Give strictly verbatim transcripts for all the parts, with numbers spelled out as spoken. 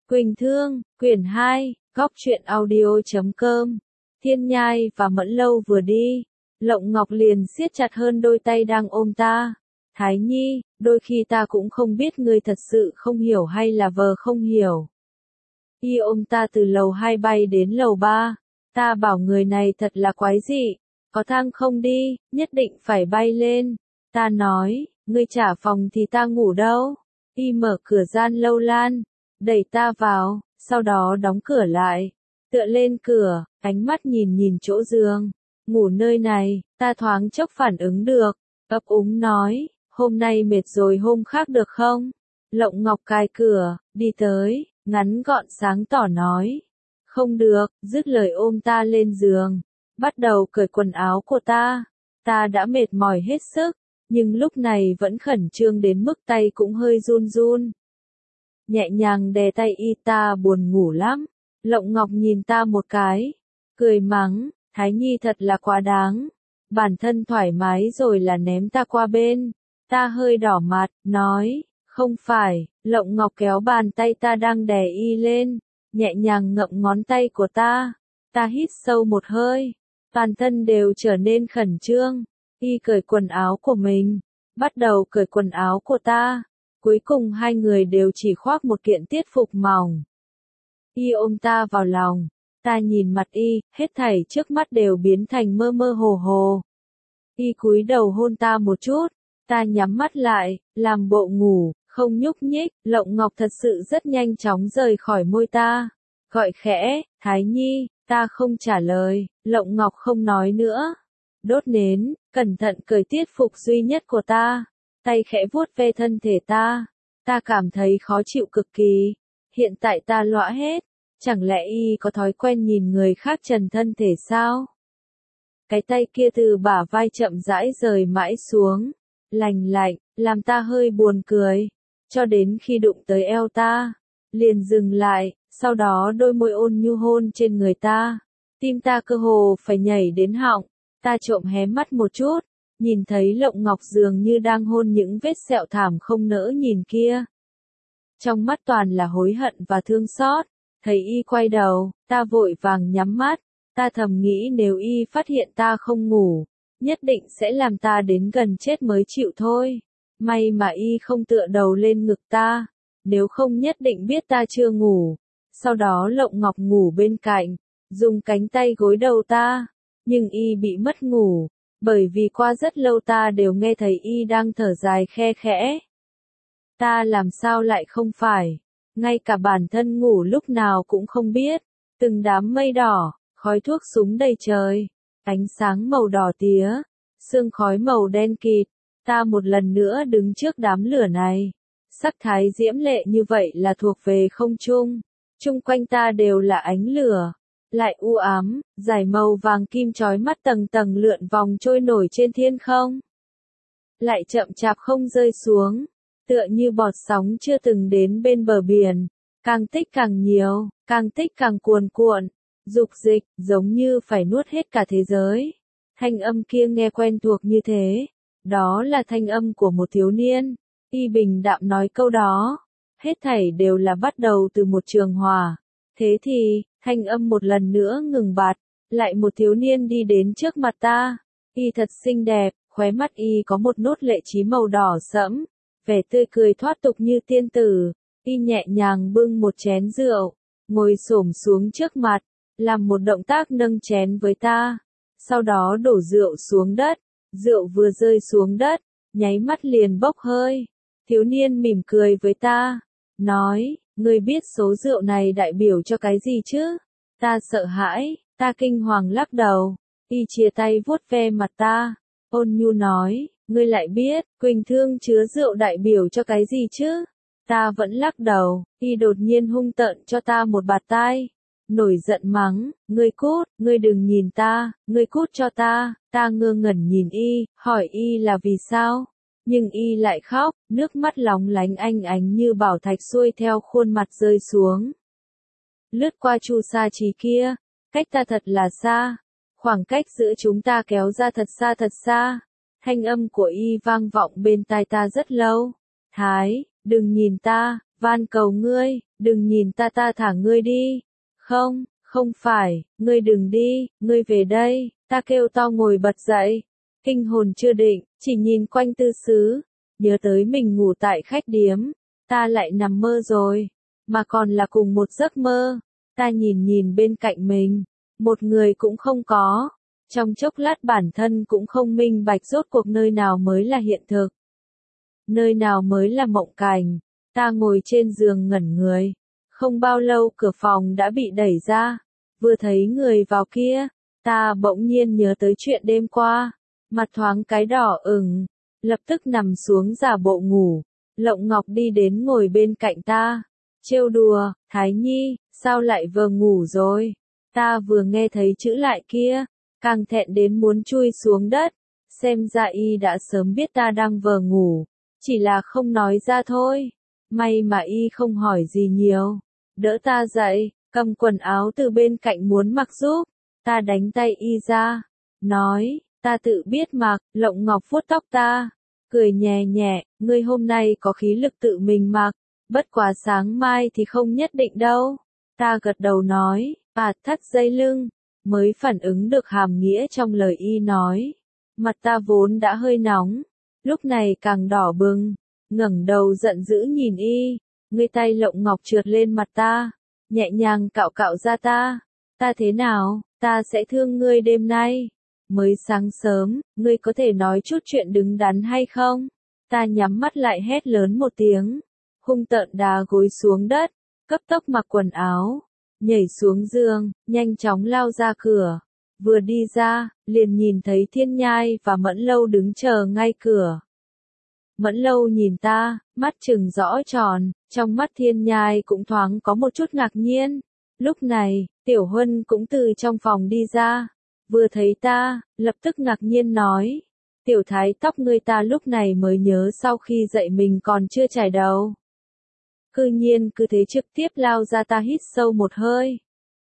Quỳnh Thương, quyển hai, góc truyện audio chấm com. Thiên Nhai và Mẫn Lâu vừa đi, Lộng Ngọc liền siết chặt hơn đôi tay đang ôm ta. Thái Nhi, đôi khi ta cũng không biết ngươi thật sự không hiểu hay là vờ không hiểu. Y ôm ta từ lầu hai bay đến lầu ba. Ta bảo người này thật là quái dị. Có thang không đi, nhất định phải bay lên. Ta nói, ngươi trả phòng thì ta ngủ đâu. Y mở cửa gian lâu lan, đẩy ta vào, sau đó đóng cửa lại. Tựa lên cửa, ánh mắt nhìn nhìn chỗ giường. Ngủ nơi này, ta thoáng chốc phản ứng được. Ấp úng nói, hôm nay mệt rồi hôm khác được không? Lộng Ngọc cài cửa, đi tới, ngắn gọn sáng tỏ nói. Không được, dứt lời ôm ta lên giường. Bắt đầu cởi quần áo của ta. Ta đã mệt mỏi hết sức, nhưng lúc này vẫn khẩn trương đến mức tay cũng hơi run run. Nhẹ nhàng đè tay y, ta buồn ngủ lắm. Lộng Ngọc nhìn ta một cái, cười mắng, Thái Nhi thật là quá đáng. Bản thân thoải mái rồi là ném ta qua bên. Ta hơi đỏ mặt, nói, không phải. Lộng Ngọc kéo bàn tay ta đang đè y lên, nhẹ nhàng ngậm ngón tay của ta. Ta hít sâu một hơi, toàn thân đều trở nên khẩn trương. Y cởi quần áo của mình, bắt đầu cởi quần áo của ta. Cuối cùng hai người đều chỉ khoác một kiện tiết phục mỏng. Y ôm ta vào lòng, ta nhìn mặt y, hết thảy trước mắt đều biến thành mơ mơ hồ hồ. Y cúi đầu hôn ta một chút, ta nhắm mắt lại, làm bộ ngủ, không nhúc nhích. Lộng Ngọc thật sự rất nhanh chóng rời khỏi môi ta, gọi khẽ, Thái Nhi. Ta không trả lời, Lộng Ngọc không nói nữa. Đốt nến, cẩn thận cởi tiết phục duy nhất của ta, tay khẽ vuốt ve thân thể ta. Ta cảm thấy khó chịu cực kỳ. Hiện tại ta lõa hết. Chẳng lẽ y có thói quen nhìn người khác trần thân thể sao? Cái tay kia từ bả vai chậm rãi rời mãi xuống, lành lạnh, làm ta hơi buồn cười. Cho đến khi đụng tới eo ta, liền dừng lại, sau đó đôi môi ôn nhu hôn trên người ta. Tim ta cơ hồ phải nhảy đến họng. Ta trộm hé mắt một chút, nhìn thấy Lộng Ngọc dường như đang hôn những vết sẹo thảm không nỡ nhìn kia. Trong mắt toàn là hối hận và thương xót. Thấy y quay đầu, ta vội vàng nhắm mắt. Ta thầm nghĩ nếu y phát hiện ta không ngủ, nhất định sẽ làm ta đến gần chết mới chịu thôi. May mà y không tựa đầu lên ngực ta, nếu không nhất định biết ta chưa ngủ. Sau đó Lộng Ngọc ngủ bên cạnh, dùng cánh tay gối đầu ta. Nhưng y bị mất ngủ, bởi vì qua rất lâu ta đều nghe thấy y đang thở dài khe khẽ. Ta làm sao lại không phải, ngay cả bản thân ngủ lúc nào cũng không biết. Từng đám mây đỏ, khói thuốc súng đầy trời, ánh sáng màu đỏ tía, sương khói màu đen kịt. Ta một lần nữa đứng trước đám lửa này. Sắc thái diễm lệ như vậy là thuộc về không trung. Chung quanh ta đều là ánh lửa, lại u ám, dải màu vàng kim chói mắt tầng tầng lượn vòng trôi nổi trên thiên không. Lại chậm chạp không rơi xuống, tựa như bọt sóng chưa từng đến bên bờ biển. Càng tích càng nhiều, càng tích càng cuồn cuộn, dục dịch, giống như phải nuốt hết cả thế giới. Thanh âm kia nghe quen thuộc như thế. Đó là thanh âm của một thiếu niên. Y bình đạm nói câu đó. Hết thảy đều là bắt đầu từ một trường hòa. Thế thì, thanh âm một lần nữa ngừng bặt. Lại một thiếu niên đi đến trước mặt ta. Y thật xinh đẹp, khóe mắt y có một nốt lệ trí màu đỏ sẫm. Vẻ tươi cười thoát tục như tiên tử. Y nhẹ nhàng bưng một chén rượu, ngồi xổm xuống trước mặt, làm một động tác nâng chén với ta. Sau đó đổ rượu xuống đất. Rượu vừa rơi xuống đất, nháy mắt liền bốc hơi. Thiếu niên mỉm cười với ta, nói, ngươi biết số rượu này đại biểu cho cái gì chứ? Ta sợ hãi, ta kinh hoàng lắc đầu. Y chia tay vuốt ve mặt ta, ôn nhu nói, ngươi lại biết, Quỳnh Thương chứa rượu đại biểu cho cái gì chứ? Ta vẫn lắc đầu. Y đột nhiên hung tợn cho ta một bạt tai, nổi giận mắng, ngươi cút, ngươi đừng nhìn ta, ngươi cút cho ta. Ta ngơ ngẩn nhìn y, hỏi y là vì sao? Nhưng y lại khóc, nước mắt lóng lánh ánh ánh như bảo thạch xuôi theo khuôn mặt rơi xuống. Lướt qua chu sa trì kia, cách ta thật là xa. Khoảng cách giữa chúng ta kéo ra thật xa thật xa. Thanh âm của y vang vọng bên tai ta rất lâu. Thái, đừng nhìn ta, van cầu ngươi, đừng nhìn ta ta thả ngươi đi. Không, không phải, ngươi đừng đi, ngươi về đây, ta kêu to ngồi bật dậy. Kinh hồn chưa định, chỉ nhìn quanh tư xứ, nhớ tới mình ngủ tại khách điếm, ta lại nằm mơ rồi, mà còn là cùng một giấc mơ. Ta nhìn nhìn bên cạnh mình, một người cũng không có. Trong chốc lát bản thân cũng không minh bạch rốt cuộc nơi nào mới là hiện thực. Nơi nào mới là mộng cảnh. Ta ngồi trên giường ngẩn người. Không bao lâu cửa phòng đã bị đẩy ra. Vừa thấy người vào kia, ta bỗng nhiên nhớ tới chuyện đêm qua. Mặt thoáng cái đỏ ửng, lập tức nằm xuống giả bộ ngủ. Lộng Ngọc đi đến ngồi bên cạnh ta. Trêu đùa, Thái Nhi, sao lại vừa ngủ rồi? Ta vừa nghe thấy chữ lại kia, càng thẹn đến muốn chui xuống đất. Xem ra y đã sớm biết ta đang vờ ngủ, chỉ là không nói ra thôi. May mà y không hỏi gì nhiều. Đỡ ta dậy, cầm quần áo từ bên cạnh muốn mặc giúp. Ta đánh tay y ra, nói, ta tự biết mặc. Lộng Ngọc vuốt tóc ta, cười nhẹ nhẹ, ngươi hôm nay có khí lực tự mình mặc, bất quá sáng mai thì không nhất định đâu. Ta gật đầu nói, à thắt dây lưng, mới phản ứng được hàm nghĩa trong lời y nói. Mặt ta vốn đã hơi nóng, lúc này càng đỏ bừng, ngẩng đầu giận dữ nhìn y, ngươi tay Lộng Ngọc trượt lên mặt ta, nhẹ nhàng cạo cạo da ta. Ta thế nào, ta sẽ thương ngươi đêm nay. Mới sáng sớm, ngươi có thể nói chút chuyện đứng đắn hay không? Ta nhắm mắt lại hét lớn một tiếng, hung tợn đá gối xuống đất, cấp tốc mặc quần áo, nhảy xuống giường, nhanh chóng lao ra cửa. Vừa đi ra, liền nhìn thấy Thiên Nhai và Mẫn Lâu đứng chờ ngay cửa. Mẫn Lâu nhìn ta, mắt trừng rõ tròn, trong mắt Thiên Nhai cũng thoáng có một chút ngạc nhiên. Lúc này, Tiểu Huân cũng từ trong phòng đi ra, vừa thấy ta, lập tức ngạc nhiên nói, Tiểu Thái tóc ngươi ta lúc này mới nhớ sau khi dậy mình còn chưa chải đầu. Cư nhiên cứ thế trực tiếp lao ra. Ta hít sâu một hơi,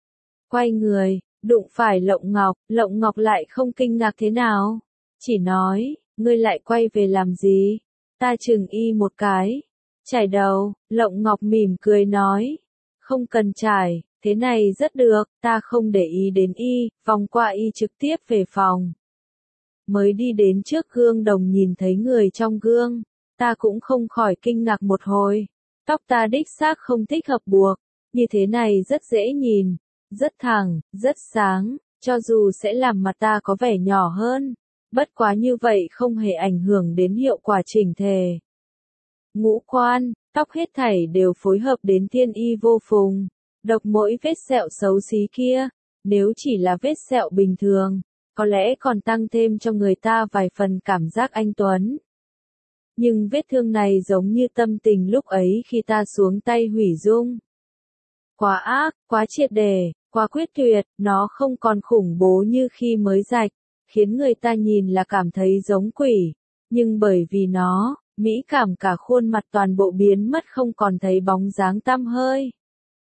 quay người, đụng phải Lộng Ngọc. Lộng Ngọc lại không kinh ngạc thế nào, chỉ nói, ngươi lại quay về làm gì? Ta chừng y một cái, chải đầu. Lộng Ngọc mỉm cười nói, không cần chải, thế này rất được. Ta không để ý đến y, vòng qua y trực tiếp về phòng. Mới đi đến trước gương đồng nhìn thấy người trong gương, ta cũng không khỏi kinh ngạc một hồi. Tóc ta đích xác không thích hợp buộc, như thế này rất dễ nhìn, rất thẳng, rất sáng, cho dù sẽ làm mặt ta có vẻ nhỏ hơn, bất quá như vậy không hề ảnh hưởng đến hiệu quả chỉnh thể. Ngũ quan, tóc hết thảy đều phối hợp đến thiên y vô phùng, độc mỗi vết sẹo xấu xí kia, nếu chỉ là vết sẹo bình thường, có lẽ còn tăng thêm cho người ta vài phần cảm giác anh tuấn. Nhưng vết thương này giống như tâm tình lúc ấy khi ta xuống tay hủy dung. Quá ác, quá triệt để, quá quyết tuyệt, nó không còn khủng bố như khi mới rạch, khiến người ta nhìn là cảm thấy giống quỷ. Nhưng bởi vì nó, mỹ cảm cả khuôn mặt toàn bộ biến mất không còn thấy bóng dáng tăm hơi.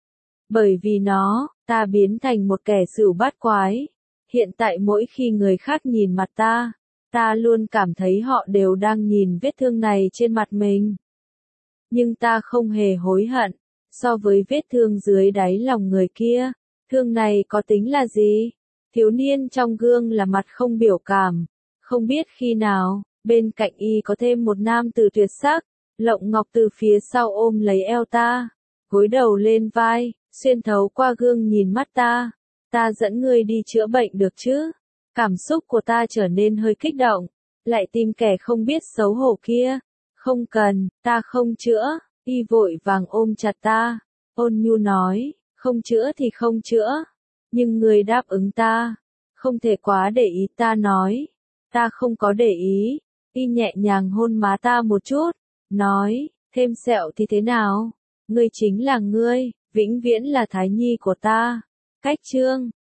Bởi vì nó, ta biến thành một kẻ sửu bát quái. Hiện tại mỗi khi người khác nhìn mặt ta, ta luôn cảm thấy họ đều đang nhìn vết thương này trên mặt mình. Nhưng ta không hề hối hận, so với vết thương dưới đáy lòng người kia, thương này có tính là gì? Thiếu niên trong gương là mặt không biểu cảm, không biết khi nào, bên cạnh y có thêm một nam tử tuyệt sắc. Lộng Ngọc từ phía sau ôm lấy eo ta, gối đầu lên vai, xuyên thấu qua gương nhìn mắt ta. Ta dẫn ngươi đi chữa bệnh được chứ? Cảm xúc của ta trở nên hơi kích động, lại tìm kẻ không biết xấu hổ kia. Không cần, ta không chữa. Y vội vàng ôm chặt ta, ôn nhu nói, không chữa thì không chữa. Nhưng ngươi đáp ứng ta, không thể quá để ý. Ta nói, ta không có để ý. Y nhẹ nhàng hôn má ta một chút, nói, thêm sẹo thì thế nào? Ngươi chính là ngươi, vĩnh viễn là Thái Nhi của ta. Cách chương